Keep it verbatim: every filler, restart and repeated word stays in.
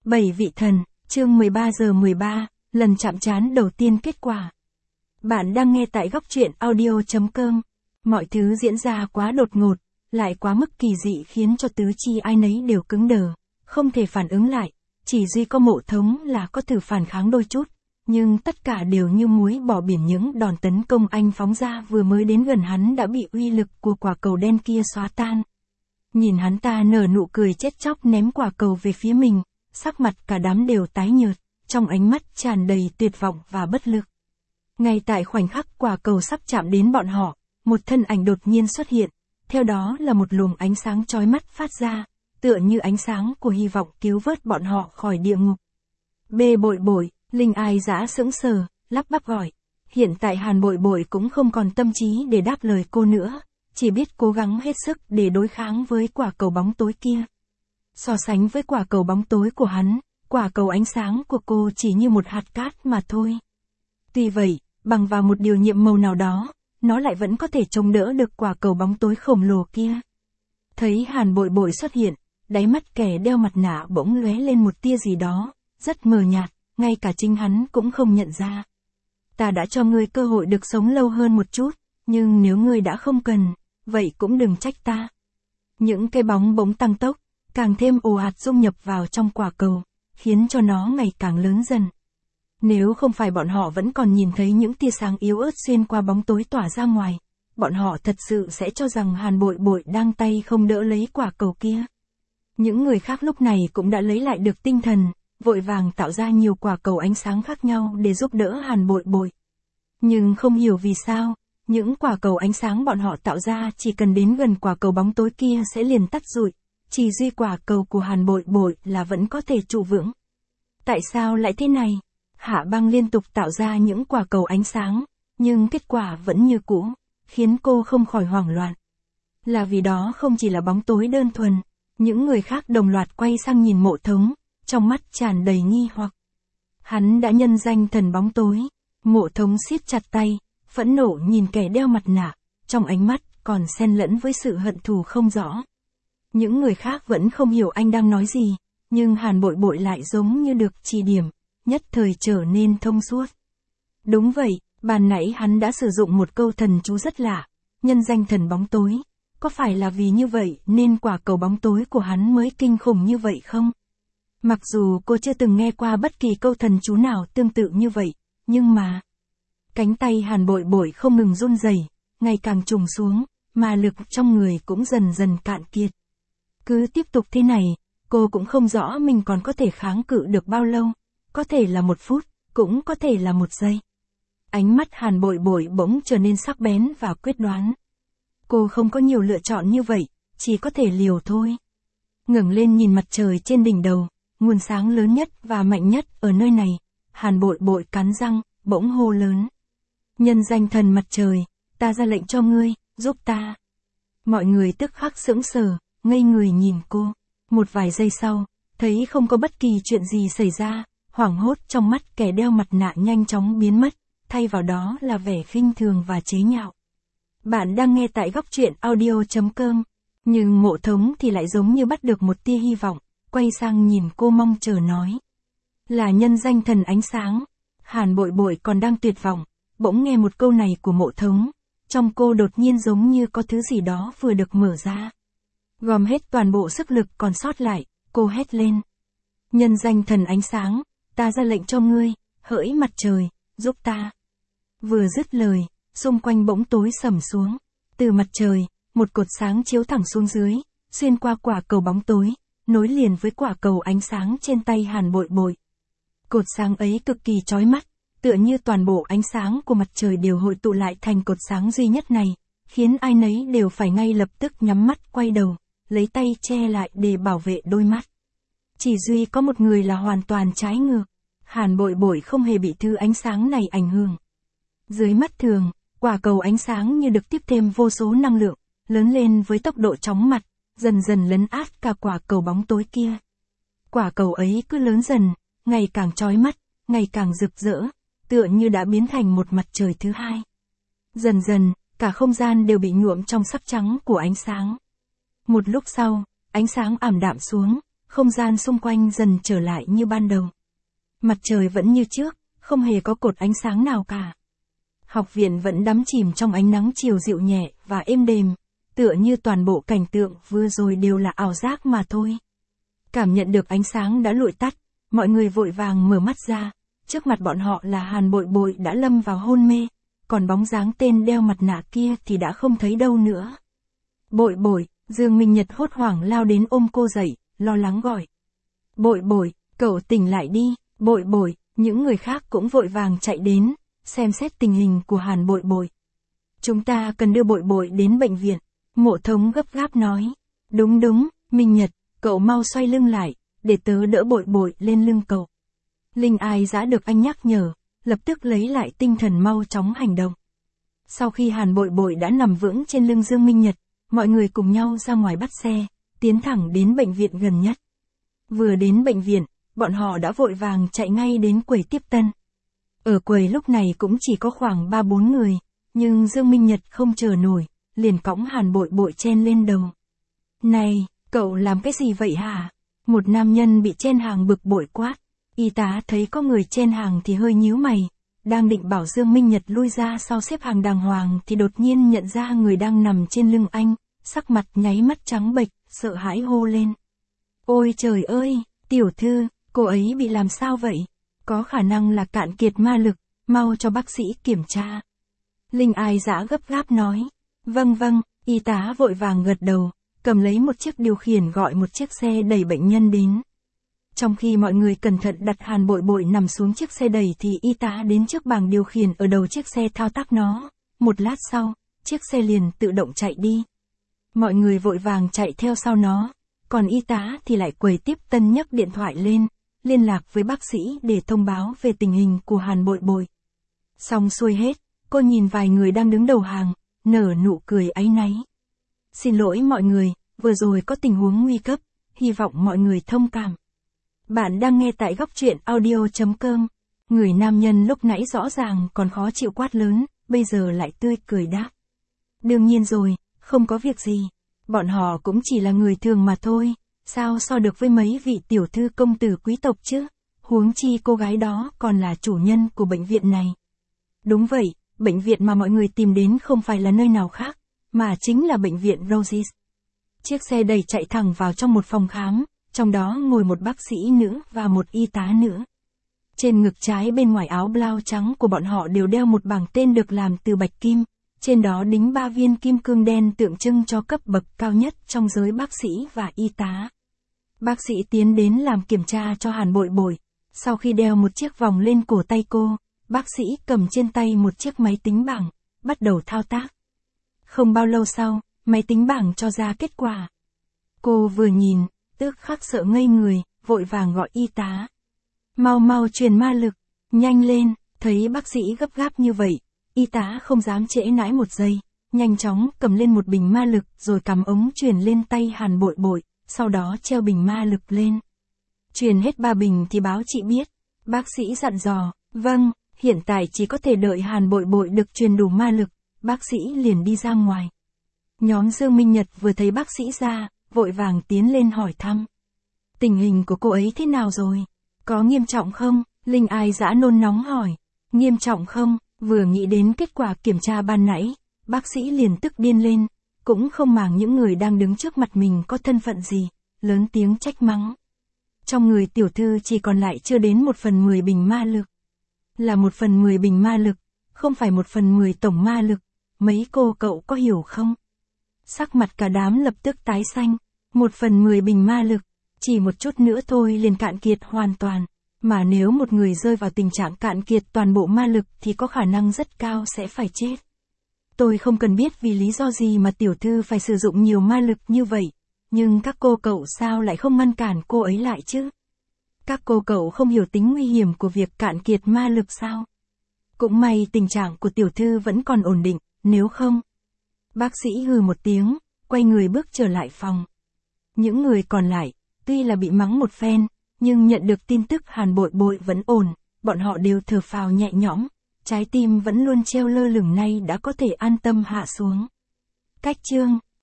Bảy vị thần, chương mười ba giờ mười ba, lần chạm trán đầu tiên kết quả. Bạn đang nghe tại góc truyện audio chấm com. Mọi thứ diễn ra quá đột ngột, lại quá mức kỳ dị khiến cho tứ chi ai nấy đều cứng đờ, không thể phản ứng lại, chỉ duy có Mộ Thống là có thử phản kháng đôi chút, nhưng tất cả đều như muối bỏ biển. Những đòn tấn công anh phóng ra vừa mới đến gần hắn đã bị uy lực của quả cầu đen kia xóa tan. Nhìn hắn ta nở nụ cười chết chóc ném quả cầu về phía mình, sắc mặt cả đám đều tái nhợt, trong ánh mắt tràn đầy tuyệt vọng và bất lực. Ngay tại khoảnh khắc quả cầu sắp chạm đến bọn họ, một thân ảnh đột nhiên xuất hiện, theo đó là một luồng ánh sáng chói mắt phát ra, tựa như ánh sáng của hy vọng cứu vớt bọn họ khỏi địa ngục. Bê Bội Bội, Linh Ai Dã sững sờ, lắp bắp gọi. Hiện tại Hàn Bội Bội cũng không còn tâm trí để đáp lời cô nữa, chỉ biết cố gắng hết sức để đối kháng với quả cầu bóng tối kia. So sánh với quả cầu bóng tối của hắn, quả cầu ánh sáng của cô chỉ như một hạt cát mà thôi. Tuy vậy, bằng vào một điều nhiệm màu nào đó, nó lại vẫn có thể chống đỡ được quả cầu bóng tối khổng lồ kia. Thấy Hàn Bội Bội xuất hiện, đáy mắt kẻ đeo mặt nạ bỗng lóe lên một tia gì đó, rất mờ nhạt, ngay cả chính hắn cũng không nhận ra. Ta đã cho ngươi cơ hội được sống lâu hơn một chút, nhưng nếu ngươi đã không cần, vậy cũng đừng trách ta. Những cái bóng bỗng tăng tốc, càng thêm ồ ạt dung nhập vào trong quả cầu, khiến cho nó ngày càng lớn dần. Nếu không phải bọn họ vẫn còn nhìn thấy những tia sáng yếu ớt xuyên qua bóng tối tỏa ra ngoài, bọn họ thật sự sẽ cho rằng Hàn Bội Bội đang tay không đỡ lấy quả cầu kia. Những người khác lúc này cũng đã lấy lại được tinh thần, vội vàng tạo ra nhiều quả cầu ánh sáng khác nhau để giúp đỡ Hàn Bội Bội. Nhưng không hiểu vì sao, những quả cầu ánh sáng bọn họ tạo ra chỉ cần đến gần quả cầu bóng tối kia sẽ liền tắt rụi, chỉ duy quả cầu của Hàn Bội Bội là vẫn có thể trụ vững. Tại sao lại thế này? Hạ Băng liên tục tạo ra những quả cầu ánh sáng, nhưng kết quả vẫn như cũ, khiến cô không khỏi hoảng loạn. Là vì đó không chỉ là bóng tối đơn thuần, những người khác đồng loạt quay sang nhìn Mộ Thống, trong mắt tràn đầy nghi hoặc. Hắn đã nhân danh thần bóng tối. Mộ Thống siết chặt tay, phẫn nộ nhìn kẻ đeo mặt nạ, trong ánh mắt còn xen lẫn với sự hận thù không rõ. Những người khác vẫn không hiểu anh đang nói gì, nhưng Hàn Bội Bội lại giống như được chỉ điểm, nhất thời trở nên thông suốt. Đúng vậy, ban nãy hắn đã sử dụng một câu thần chú rất lạ, nhân danh thần bóng tối. Có phải là vì như vậy nên quả cầu bóng tối của hắn mới kinh khủng như vậy không? Mặc dù cô chưa từng nghe qua bất kỳ câu thần chú nào tương tự như vậy, nhưng mà... Cánh tay Hàn Bội Bội không ngừng run rẩy, ngày càng trùng xuống, mà lực trong người cũng dần dần cạn kiệt. Cứ tiếp tục thế này, cô cũng không rõ mình còn có thể kháng cự được bao lâu, có thể là một phút, cũng có thể là một giây. Ánh mắt Hàn Bội Bội bỗng trở nên sắc bén và quyết đoán. Cô không có nhiều lựa chọn như vậy, chỉ có thể liều thôi. Ngẩng lên nhìn mặt trời trên đỉnh đầu, nguồn sáng lớn nhất và mạnh nhất ở nơi này, Hàn Bội Bội cắn răng, bỗng hô lớn. Nhân danh thần mặt trời, ta ra lệnh cho ngươi, giúp ta. Mọi người tức khắc sững sờ, ngây người nhìn cô. Một vài giây sau, thấy không có bất kỳ chuyện gì xảy ra, hoảng hốt trong mắt kẻ đeo mặt nạ nhanh chóng biến mất, thay vào đó là vẻ khinh thường và chế nhạo. Bạn đang nghe tại góc truyện audio chấm com, nhưng Mộ Thống thì lại giống như bắt được một tia hy vọng, quay sang nhìn cô mong chờ nói. Là nhân danh thần ánh sáng. Hàn Bội Bội còn đang tuyệt vọng, bỗng nghe một câu này của Mộ Thống, trong cô đột nhiên giống như có thứ gì đó vừa được mở ra. Gom hết toàn bộ sức lực còn sót lại, cô hét lên. Nhân danh thần ánh sáng, ta ra lệnh cho ngươi, hỡi mặt trời, giúp ta. Vừa dứt lời, xung quanh bỗng tối sầm xuống. Từ mặt trời, một cột sáng chiếu thẳng xuống dưới, xuyên qua quả cầu bóng tối, nối liền với quả cầu ánh sáng trên tay Hàn Bội Bội. Cột sáng ấy cực kỳ chói mắt, tựa như toàn bộ ánh sáng của mặt trời đều hội tụ lại thành cột sáng duy nhất này, khiến ai nấy đều phải ngay lập tức nhắm mắt quay đầu, lấy tay che lại để bảo vệ đôi mắt. Chỉ duy có một người là hoàn toàn trái ngược. Hàn Bội Bội không hề bị thứ ánh sáng này ảnh hưởng. Dưới mắt thường, quả cầu ánh sáng như được tiếp thêm vô số năng lượng, lớn lên với tốc độ chóng mặt, dần dần lấn át cả quả cầu bóng tối kia. Quả cầu ấy cứ lớn dần, ngày càng chói mắt, ngày càng rực rỡ, tựa như đã biến thành một mặt trời thứ hai. Dần dần, cả không gian đều bị nhuộm trong sắc trắng của ánh sáng. Một lúc sau, ánh sáng ảm đạm xuống, không gian xung quanh dần trở lại như ban đầu. Mặt trời vẫn như trước, không hề có cột ánh sáng nào cả. Học viện vẫn đắm chìm trong ánh nắng chiều dịu nhẹ và êm đềm, tựa như toàn bộ cảnh tượng vừa rồi đều là ảo giác mà thôi. Cảm nhận được ánh sáng đã lụi tắt, mọi người vội vàng mở mắt ra, trước mặt bọn họ là Hàn Bội Bội đã lâm vào hôn mê, còn bóng dáng tên đeo mặt nạ kia thì đã không thấy đâu nữa. Bội Bội, Dương Minh Nhật hốt hoảng lao đến ôm cô dậy, lo lắng gọi. Bội Bội, cậu tỉnh lại đi, Bội Bội, những người khác cũng vội vàng chạy đến, xem xét tình hình của Hàn Bội Bội. Chúng ta cần đưa Bội Bội đến bệnh viện, Mộ Thống gấp gáp nói. Đúng đúng, Minh Nhật, cậu mau xoay lưng lại, để tớ đỡ Bội Bội lên lưng cậu. Linh Ai Dã được anh nhắc nhở, lập tức lấy lại tinh thần mau chóng hành động. Sau khi Hàn Bội Bội đã nằm vững trên lưng Dương Minh Nhật, mọi người cùng nhau ra ngoài bắt xe, tiến thẳng đến bệnh viện gần nhất. Vừa đến bệnh viện, bọn họ đã vội vàng chạy ngay đến quầy tiếp tân. Ở quầy lúc này cũng chỉ có khoảng ba bốn người, nhưng Dương Minh Nhật không chờ nổi, liền cõng Hàn Bội Bội chen lên đầu. Này, cậu làm cái gì vậy hả? Một nam nhân bị chen hàng bực bội quát. Y tá thấy có người chen hàng thì hơi nhíu mày, đang định bảo Dương Minh Nhật lui ra sau xếp hàng đàng hoàng thì đột nhiên nhận ra người đang nằm trên lưng anh, sắc mặt nháy mắt trắng bệch, sợ hãi hô lên. Ôi trời ơi, tiểu thư, cô ấy bị làm sao vậy? Có khả năng là cạn kiệt ma lực, mau cho bác sĩ kiểm tra. Linh Ai Dã gấp gáp nói. Vâng vâng, y tá vội vàng gật đầu, cầm lấy một chiếc điều khiển gọi một chiếc xe đẩy bệnh nhân đến. Trong khi mọi người cẩn thận đặt Hàn Bội Bội nằm xuống chiếc xe đẩy thì y tá đến trước bảng điều khiển ở đầu chiếc xe thao tác nó. Một lát sau, chiếc xe liền tự động chạy đi. Mọi người vội vàng chạy theo sau nó, còn y tá thì lại quầy tiếp tân nhấc điện thoại lên, liên lạc với bác sĩ để thông báo về tình hình của Hàn Bội Bội. Xong xuôi hết, cô nhìn vài người đang đứng đầu hàng, nở nụ cười áy náy. Xin lỗi mọi người, vừa rồi có tình huống nguy cấp, hy vọng mọi người thông cảm. Bạn đang nghe tại góc truyện audio chấm com. Người nam nhân lúc nãy rõ ràng còn khó chịu quát lớn, bây giờ lại tươi cười đáp. Đương nhiên rồi, không có việc gì. Bọn họ cũng chỉ là người thường mà thôi, sao so được với mấy vị tiểu thư công tử quý tộc chứ? Huống chi cô gái đó còn là chủ nhân của bệnh viện này. Đúng vậy, bệnh viện mà mọi người tìm đến không phải là nơi nào khác, mà chính là bệnh viện Roses. Chiếc xe đẩy chạy thẳng vào trong một phòng khám, trong đó ngồi một bác sĩ nữ và một y tá nữ. Trên ngực trái bên ngoài áo blau trắng của bọn họ đều đeo một bảng tên được làm từ bạch kim, trên đó đính ba viên kim cương đen tượng trưng cho cấp bậc cao nhất trong giới bác sĩ và y tá. Bác sĩ tiến đến làm kiểm tra cho Hàn Bội Bội, sau khi đeo một chiếc vòng lên cổ tay cô, bác sĩ cầm trên tay một chiếc máy tính bảng, bắt đầu thao tác. Không bao lâu sau, máy tính bảng cho ra kết quả. Cô vừa nhìn, tức khắc sợ ngây người, vội vàng gọi y tá. Mau mau truyền ma lực, nhanh lên, thấy bác sĩ gấp gáp như vậy, y tá không dám trễ nãi một giây, nhanh chóng cầm lên một bình ma lực rồi cắm ống truyền lên tay Hàn Bội Bội, sau đó treo bình ma lực lên. Truyền hết ba bình thì báo chị biết, bác sĩ dặn dò. Vâng, hiện tại chỉ có thể đợi Hàn Bội Bội được truyền đủ ma lực, bác sĩ liền đi ra ngoài. Nhóm Dương Minh Nhật vừa thấy bác sĩ ra, vội vàng tiến lên hỏi thăm. Tình hình của cô ấy thế nào rồi? Có nghiêm trọng không? Linh Ai Dã nôn nóng hỏi. Nghiêm trọng không? Vừa nghĩ đến kết quả kiểm tra ban nãy, bác sĩ liền tức điên lên, cũng không màng những người đang đứng trước mặt mình có thân phận gì, lớn tiếng trách mắng. Trong người tiểu thư chỉ còn lại chưa đến một phần mười bình ma lực. Là một phần mười bình ma lực, không phải một phần mười tổng ma lực, mấy cô cậu có hiểu không? Sắc mặt cả đám lập tức tái xanh, một phần mười bình ma lực, chỉ một chút nữa thôi liền cạn kiệt hoàn toàn, mà nếu một người rơi vào tình trạng cạn kiệt toàn bộ ma lực thì có khả năng rất cao sẽ phải chết. Tôi không cần biết vì lý do gì mà tiểu thư phải sử dụng nhiều ma lực như vậy, nhưng các cô cậu sao lại không ngăn cản cô ấy lại chứ? Các cô cậu không hiểu tính nguy hiểm của việc cạn kiệt ma lực sao? Cũng may tình trạng của tiểu thư vẫn còn ổn định, nếu không. Bác sĩ hừ một tiếng, quay người bước trở lại phòng. Những người còn lại, tuy là bị mắng một phen, nhưng nhận được tin tức Hàn Bội Bội vẫn ổn, bọn họ đều thở phào nhẹ nhõm, trái tim vẫn luôn treo lơ lửng nay đã có thể an tâm hạ xuống. Cách chương